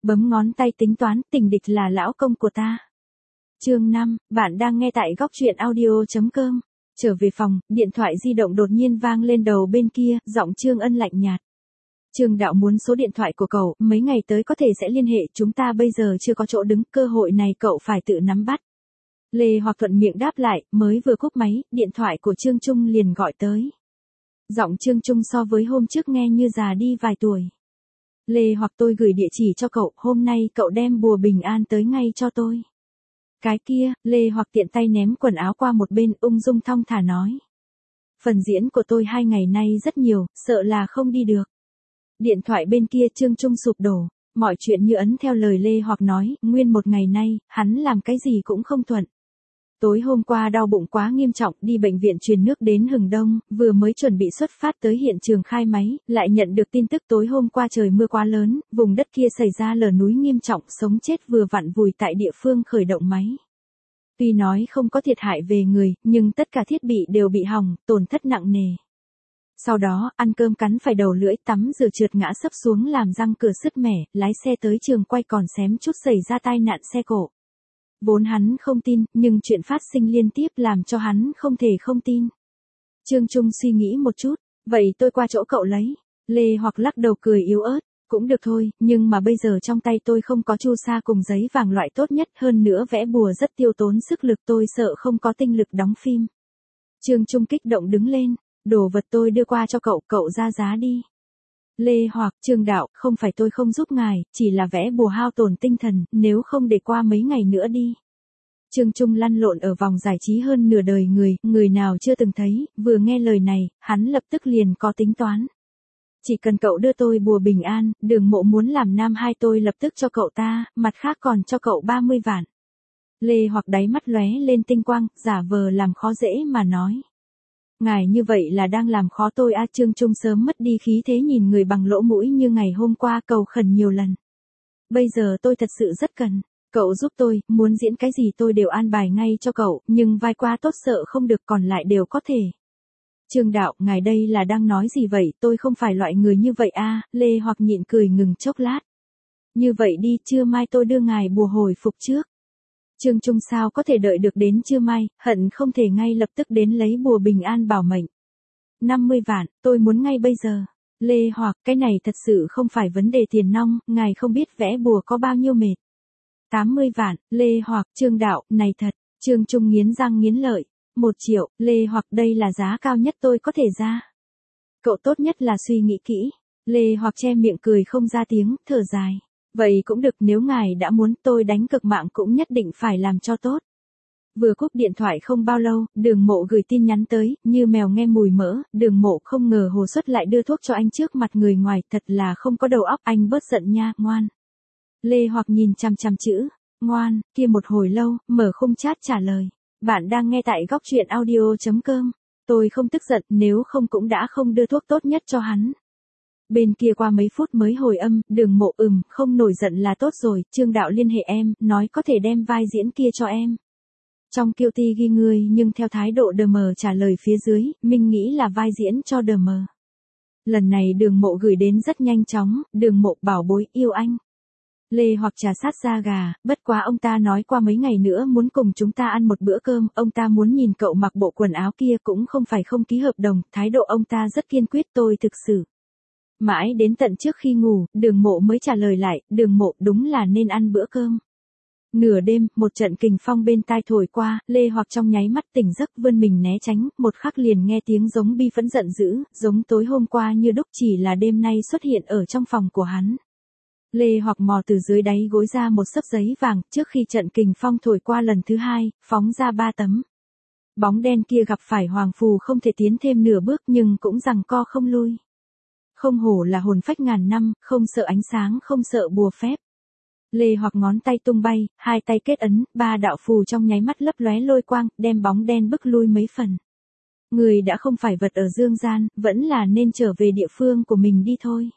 bấm ngón tay tính toán, tình địch là lão công của ta. Chương 5, bạn đang nghe tại góc truyện audio.com. Trở về phòng, điện thoại di động đột nhiên vang lên đầu bên kia, giọng Trương Ân lạnh nhạt. Trương đạo muốn số điện thoại của cậu, mấy ngày tới có thể sẽ liên hệ, chúng ta bây giờ chưa có chỗ đứng, cơ hội này cậu phải tự nắm bắt. Lê Hoặc thuận miệng đáp lại, mới vừa cúp máy, điện thoại của Trương Trung liền gọi tới. Giọng Trương Trung so với hôm trước nghe như già đi vài tuổi. Lê Hoặc tôi gửi địa chỉ cho cậu, hôm nay cậu đem bùa bình an tới ngay cho tôi. Cái kia, Lê Hoặc tiện tay ném quần áo qua một bên, ung dung thong thả nói. Phần diễn của tôi 2 ngày nay rất nhiều, sợ là không đi được. Điện thoại bên kia Trương Trung sụp đổ, mọi chuyện như ấn theo lời Lê Hoặc nói, nguyên một ngày nay, hắn làm cái gì cũng không thuận. Tối hôm qua đau bụng quá nghiêm trọng, đi bệnh viện truyền nước đến Hừng Đông, vừa mới chuẩn bị xuất phát tới hiện trường khai máy, lại nhận được tin tức tối hôm qua trời mưa quá lớn, vùng đất kia xảy ra lở núi nghiêm trọng, sống chết vừa vặn vùi tại địa phương khởi động máy. Tuy nói không có thiệt hại về người, nhưng tất cả thiết bị đều bị hỏng, tổn thất nặng nề. Sau đó, ăn cơm cắn phải đầu lưỡi, tắm rửa trượt ngã sấp xuống làm răng cửa sứt mẻ, lái xe tới trường quay còn xém chút xảy ra tai nạn xe cộ. Vốn hắn không tin, nhưng chuyện phát sinh liên tiếp làm cho hắn không thể không tin. Trương Trung suy nghĩ một chút, vậy tôi qua chỗ cậu lấy. Lê Hoặc lắc đầu cười yếu ớt, cũng được thôi, nhưng mà bây giờ trong tay tôi không có chu sa cùng giấy vàng loại tốt nhất, hơn nữa vẽ bùa rất tiêu tốn sức lực, tôi sợ không có tinh lực đóng phim. Trương Trung kích động đứng lên, đồ vật tôi đưa qua cho cậu, cậu ra giá đi. Lê Hoặc, Trương đạo, không phải tôi không giúp ngài, chỉ là vẽ bùa hao tổn tinh thần, nếu không để qua mấy ngày nữa đi. Trương Trung lăn lộn ở vòng giải trí hơn nửa đời người nào chưa từng thấy, vừa nghe lời này, hắn lập tức liền có tính toán. Chỉ cần cậu đưa tôi bùa bình an, Đường Mộ muốn làm nam hai tôi lập tức cho cậu ta, mặt khác còn cho cậu 30 vạn. Lê Hoặc đáy mắt lóe lên tinh quang, giả vờ làm khó dễ mà nói. Ngài như vậy là đang làm khó tôi à? Trương Trung sớm mất đi khí thế nhìn người bằng lỗ mũi như ngày hôm qua, cầu khẩn nhiều lần. Bây giờ tôi thật sự rất cần, cậu giúp tôi, muốn diễn cái gì tôi đều an bài ngay cho cậu, nhưng vai quá tốt sợ không được, còn lại đều có thể. Trương đạo, ngài đây là đang nói gì vậy, tôi không phải loại người như vậy à? Lê Hoặc nhịn cười ngừng chốc lát. Như vậy đi, trưa mai tôi đưa ngài bùa hồi phục trước. Trương Trung sao có thể đợi được đến trưa mai, hận không thể ngay lập tức đến lấy bùa bình an bảo mệnh. 50 vạn, tôi muốn ngay bây giờ. Lê Hoặc, cái này thật sự không phải vấn đề tiền nong, ngài không biết vẽ bùa có bao nhiêu mệt. 80 vạn, Lê Hoặc, Trương đạo, này thật. Trương Trung nghiến răng nghiến lợi. 1 triệu, Lê Hoặc, đây là giá cao nhất tôi có thể ra. Cậu tốt nhất là suy nghĩ kỹ. Lê Hoặc che miệng cười không ra tiếng, thở dài. Vậy cũng được, nếu ngài đã muốn, tôi đánh cược mạng cũng nhất định phải làm cho tốt. Vừa cúp điện thoại không bao lâu, Đường Mộ gửi tin nhắn tới, như mèo nghe mùi mỡ, Đường Mộ không ngờ Hồ Xuất lại đưa thuốc cho anh trước mặt người ngoài, thật là không có đầu óc, anh bớt giận nha, ngoan. Lê Hoặc nhìn chằm chằm chữ, ngoan, kia một hồi lâu, mở khung chat trả lời. Bạn đang nghe tại góc truyện audio.com. Tôi không tức giận, nếu không cũng đã không đưa thuốc tốt nhất cho hắn. Bên kia qua mấy phút mới hồi âm, Đường Mộ không nổi giận là tốt rồi, Trương đạo liên hệ em, nói có thể đem vai diễn kia cho em. Trong kiêu ti ghi người nhưng theo thái độ đờ mờ trả lời phía dưới, mình nghĩ là vai diễn cho đờ mờ. Lần này Đường Mộ gửi đến rất nhanh chóng, Đường Mộ bảo bối yêu anh. Lê Hoặc trà sát da gà, bất quá ông ta nói qua mấy ngày nữa muốn cùng chúng ta ăn một bữa cơm, ông ta muốn nhìn cậu mặc bộ quần áo kia, cũng không phải không ký hợp đồng, thái độ ông ta rất kiên quyết, tôi thực sự. Mãi đến tận trước khi ngủ, Đường Mộ mới trả lời lại, Đường Mộ, đúng là nên ăn bữa cơm. Nửa đêm, một trận kình phong bên tai thổi qua, Lê Hoặc trong nháy mắt tỉnh giấc, vươn mình né tránh, một khắc liền nghe tiếng giống bi phẫn giận dữ, giống tối hôm qua như đúc, chỉ là đêm nay xuất hiện ở trong phòng của hắn. Lê Hoặc mò từ dưới đáy gối ra một xấp giấy vàng, trước khi trận kình phong thổi qua lần thứ 2, phóng ra 3 tấm. Bóng đen kia gặp phải Hoàng Phù không thể tiến thêm nửa bước, nhưng cũng giằng co không lui. Không hổ là hồn phách ngàn năm, không sợ ánh sáng, không sợ bùa phép. Lê Hoặc ngón tay tung bay, 2 tay kết ấn, 3 đạo phù trong nháy mắt lấp lóe lôi quang, đem bóng đen bức lui mấy phần. Người đã không phải vật ở dương gian, vẫn là nên trở về địa phương của mình đi thôi.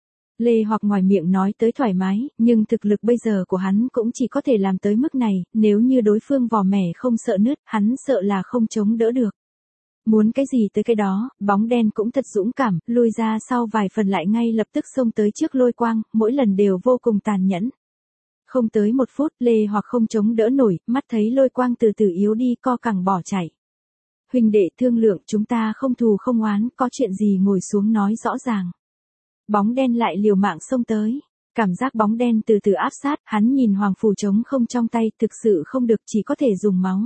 Lê Hoặc ngoài miệng nói tới thoải mái, nhưng thực lực bây giờ của hắn cũng chỉ có thể làm tới mức này, nếu như đối phương vò mẻ không sợ nứt, hắn sợ là không chống đỡ được. Muốn cái gì tới cái đó, bóng đen cũng thật dũng cảm, lui ra sau vài phần lại ngay lập tức xông tới trước lôi quang, mỗi lần đều vô cùng tàn nhẫn. Không tới 1 phút, Lê Hoặc không chống đỡ nổi, mắt thấy lôi quang từ từ yếu đi, co cẳng bỏ chạy. Huynh đệ thương lượng, chúng ta không thù không oán, có chuyện gì ngồi xuống nói rõ ràng. Bóng đen lại liều mạng xông tới. Cảm giác bóng đen từ từ áp sát, hắn nhìn hoàng phù trống không trong tay, thực sự không được, chỉ có thể dùng máu.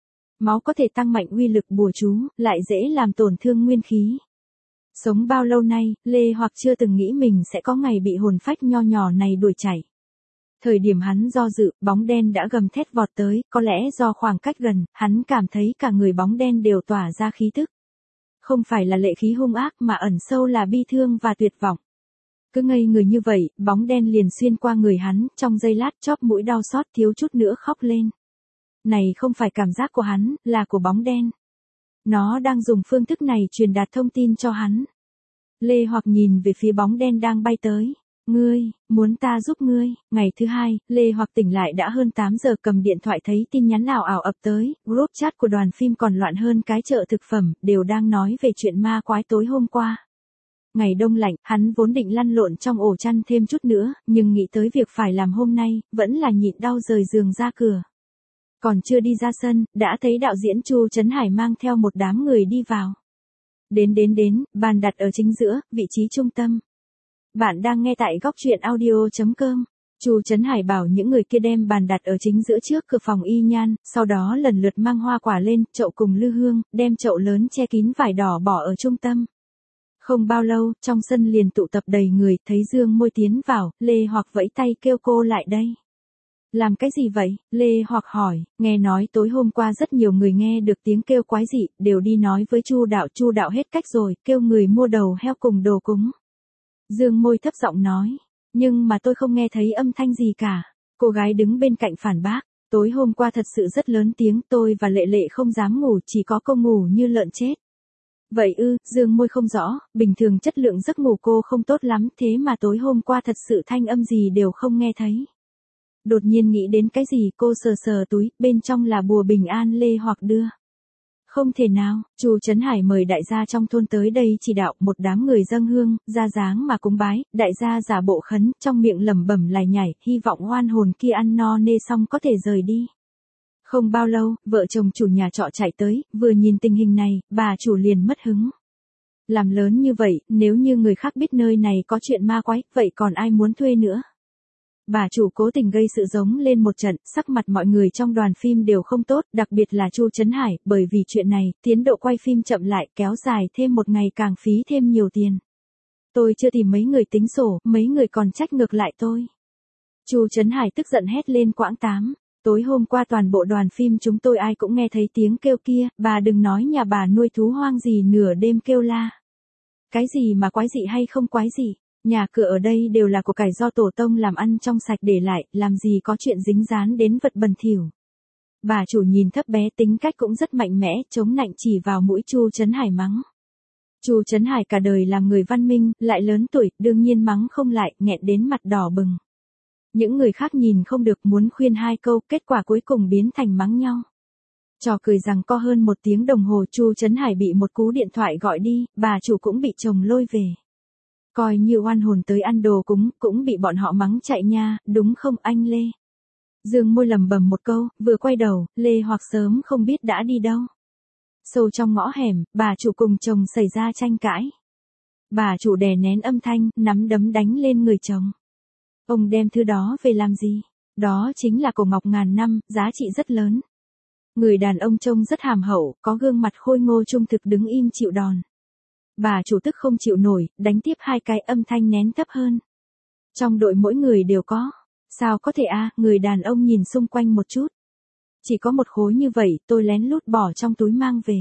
Máu có thể tăng mạnh uy lực bùa chú, lại dễ làm tổn thương nguyên khí. Sống bao lâu nay, Lê Hoặc chưa từng nghĩ mình sẽ có ngày bị hồn phách nho nhỏ này đuổi chạy. Thời điểm hắn do dự, bóng đen đã gầm thét vọt tới, có lẽ do khoảng cách gần, hắn cảm thấy cả người bóng đen đều tỏa ra khí tức. Không phải là lệ khí hung ác mà ẩn sâu là bi thương và tuyệt vọng. Cứ ngây người như vậy, bóng đen liền xuyên qua người hắn, trong giây lát chóp mũi đau xót thiếu chút nữa khóc lên. Này không phải cảm giác của hắn, là của bóng đen. Nó đang dùng phương thức này truyền đạt thông tin cho hắn. Lê Hoặc nhìn về phía bóng đen đang bay tới. Ngươi, muốn ta giúp ngươi. Ngày thứ 2, Lê Hoặc tỉnh lại đã hơn 8 giờ, cầm điện thoại thấy tin nhắn ảo ảo ập tới, group chat của đoàn phim còn loạn hơn cái chợ thực phẩm, đều đang nói về chuyện ma quái tối hôm qua. Ngày đông lạnh, hắn vốn định lăn lộn trong ổ chăn thêm chút nữa, nhưng nghĩ tới việc phải làm hôm nay, vẫn là nhịn đau rời giường ra cửa. Còn chưa đi ra sân, đã thấy đạo diễn Chu Trấn Hải mang theo một đám người đi vào. Đến, bàn đặt ở chính giữa, vị trí trung tâm. Bạn đang nghe tại góc truyện audio.com. Chu Trấn Hải bảo những người kia đem bàn đặt ở chính giữa trước cửa phòng y nhan, sau đó lần lượt mang hoa quả lên, chậu cùng lư hương, đem chậu lớn che kín vải đỏ bỏ ở trung tâm. Không bao lâu, trong sân liền tụ tập đầy người, thấy Dương Môi tiến vào, Lê Hoặc vẫy tay kêu cô lại đây. Làm cái gì vậy? Lê Hoặc hỏi, nghe nói tối hôm qua rất nhiều người nghe được tiếng kêu quái dị, đều đi nói với Chu đạo hết cách rồi, kêu người mua đầu heo cùng đồ cúng. Dương Môi thấp giọng nói, nhưng mà tôi không nghe thấy âm thanh gì cả. Cô gái đứng bên cạnh phản bác, tối hôm qua thật sự rất lớn tiếng, tôi và Lệ Lệ không dám ngủ, chỉ có cô ngủ như lợn chết. Vậy ư, Dương Môi không rõ, bình thường chất lượng giấc ngủ cô không tốt lắm, thế mà tối hôm qua thật sự thanh âm gì đều không nghe thấy. Đột nhiên nghĩ đến cái gì, cô sờ sờ túi, bên trong là bùa bình an Lê Hoặc đưa. Không thể nào, Chu Trấn Hải mời đại gia trong thôn tới đây chỉ đạo, một đám người dâng hương, ra dáng mà cúng bái, đại gia giả bộ khấn, trong miệng lẩm bẩm lải nhải, hy vọng oan hồn kia ăn no nê xong có thể rời đi. Không bao lâu, vợ chồng chủ nhà trọ chạy tới, vừa nhìn tình hình này, bà chủ liền mất hứng. Làm lớn như vậy, nếu như người khác biết nơi này có chuyện ma quái, vậy còn ai muốn thuê nữa? Bà chủ cố tình gây sự giống lên một trận, sắc mặt mọi người trong đoàn phim đều không tốt, đặc biệt là Chu Trấn Hải, bởi vì chuyện này, tiến độ quay phim chậm lại, kéo dài thêm một ngày càng phí thêm nhiều tiền. Tôi chưa tìm mấy người tính sổ, mấy người còn trách ngược lại tôi. Chu Trấn Hải tức giận hét lên quãng 8. Tối hôm qua toàn bộ đoàn phim chúng tôi ai cũng nghe thấy tiếng kêu kia, bà đừng nói nhà bà nuôi thú hoang gì nửa đêm kêu la. Cái gì mà quái dị hay không quái dị, nhà cửa ở đây đều là của cải do tổ tông làm ăn trong sạch để lại, làm gì có chuyện dính dán đến vật bẩn thỉu. Bà chủ nhìn thấp bé tính cách cũng rất mạnh mẽ, chống nạnh chỉ vào mũi Chu Trấn Hải mắng. Chu Trấn Hải cả đời làm người văn minh, lại lớn tuổi, đương nhiên mắng không lại, nghẹn đến mặt đỏ bừng. Những người khác nhìn không được muốn khuyên 2 câu, kết quả cuối cùng biến thành mắng nhau. Trò cười rằng co hơn 1 tiếng đồng hồ, Chu Trấn Hải bị một cú điện thoại gọi đi, bà chủ cũng bị chồng lôi về. Coi như oan hồn tới ăn đồ cúng, cũng bị bọn họ mắng chạy nha, đúng không anh Lê? Dương Môi lầm bầm một câu, vừa quay đầu, Lê Hoặc sớm không biết đã đi đâu. Sâu trong ngõ hẻm, bà chủ cùng chồng xảy ra tranh cãi. Bà chủ đè nén âm thanh, nắm đấm đánh lên người chồng. Ông đem thứ đó về làm gì? Đó chính là cổ ngọc ngàn năm, giá trị rất lớn. Người đàn ông trông rất hàm hậu, có gương mặt khôi ngô trung thực đứng im chịu đòn. Bà chủ tức không chịu nổi, đánh tiếp 2 cái, âm thanh nén thấp hơn. Trong đội mỗi người đều có. Sao có thể người đàn ông nhìn xung quanh một chút. Chỉ có một khối như vậy, tôi lén lút bỏ trong túi mang về.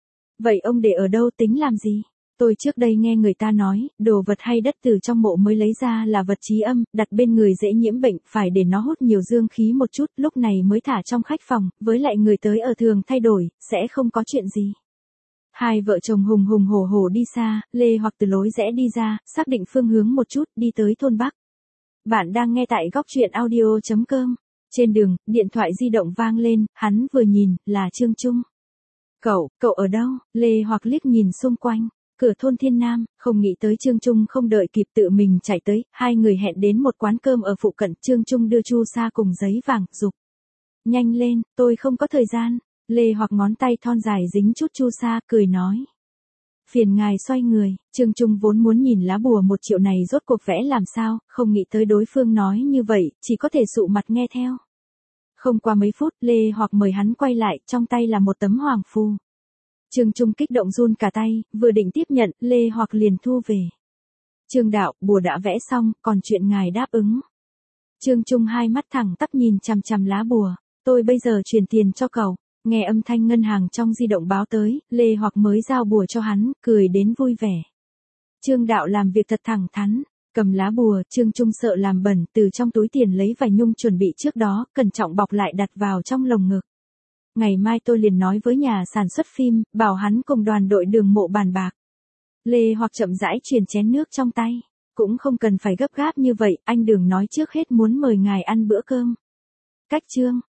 Vậy ông để ở đâu tính làm gì? Tôi trước đây nghe người ta nói, đồ vật hay đất từ trong mộ mới lấy ra là vật chí âm, đặt bên người dễ nhiễm bệnh, phải để nó hút nhiều dương khí một chút, lúc này mới thả trong khách phòng, với lại người tới ở thường thay đổi, sẽ không có chuyện gì. Hai vợ chồng hùng hùng hổ hổ đi xa, Lê Hoặc từ lối rẽ đi ra, xác định phương hướng một chút, đi tới thôn Bắc. Bạn đang nghe tại góc truyện audio.com. Trên đường, điện thoại di động vang lên, hắn vừa nhìn, là Trương Trung. Cậu ở đâu? Lê Hoặc liếc nhìn xung quanh. Cửa thôn Thiên Nam, không nghĩ tới Trương Trung không đợi kịp tự mình chạy tới, hai người hẹn đến một quán cơm ở phụ cận, Trương Trung đưa chu sa cùng giấy vàng, giục. Nhanh lên, tôi không có thời gian. Lê Hoặc ngón tay thon dài dính chút chu sa, cười nói. Phiền ngài xoay người, Trương Trung vốn muốn nhìn lá bùa 1 triệu này rốt cuộc vẽ làm sao, không nghĩ tới đối phương nói như vậy, chỉ có thể sụ mặt nghe theo. Không qua mấy phút, Lê Hoặc mời hắn quay lại, trong tay là một tấm hoàng phù. Trương Trung kích động run cả tay, vừa định tiếp nhận, Lê Hoặc liền thu về. Trương đạo, bùa đã vẽ xong, còn chuyện ngài đáp ứng. Trương Trung hai mắt thẳng tắp nhìn chằm chằm lá bùa, tôi bây giờ chuyển tiền cho cậu. Nghe âm thanh ngân hàng trong di động báo tới, Lê Hoặc mới giao bùa cho hắn, cười đến vui vẻ. Trương đạo làm việc thật thẳng thắn, cầm lá bùa, Trương Trung sợ làm bẩn, từ trong túi tiền lấy vài nhung chuẩn bị trước đó, cẩn trọng bọc lại đặt vào trong lồng ngực. Ngày mai tôi liền nói với nhà sản xuất phim, bảo hắn cùng đoàn đội Đường Mộ bàn bạc. Lê Hoặc chậm rãi truyền chén nước trong tay, cũng không cần phải gấp gáp như vậy, anh Đường nói trước hết muốn mời ngài ăn bữa cơm. Cách chương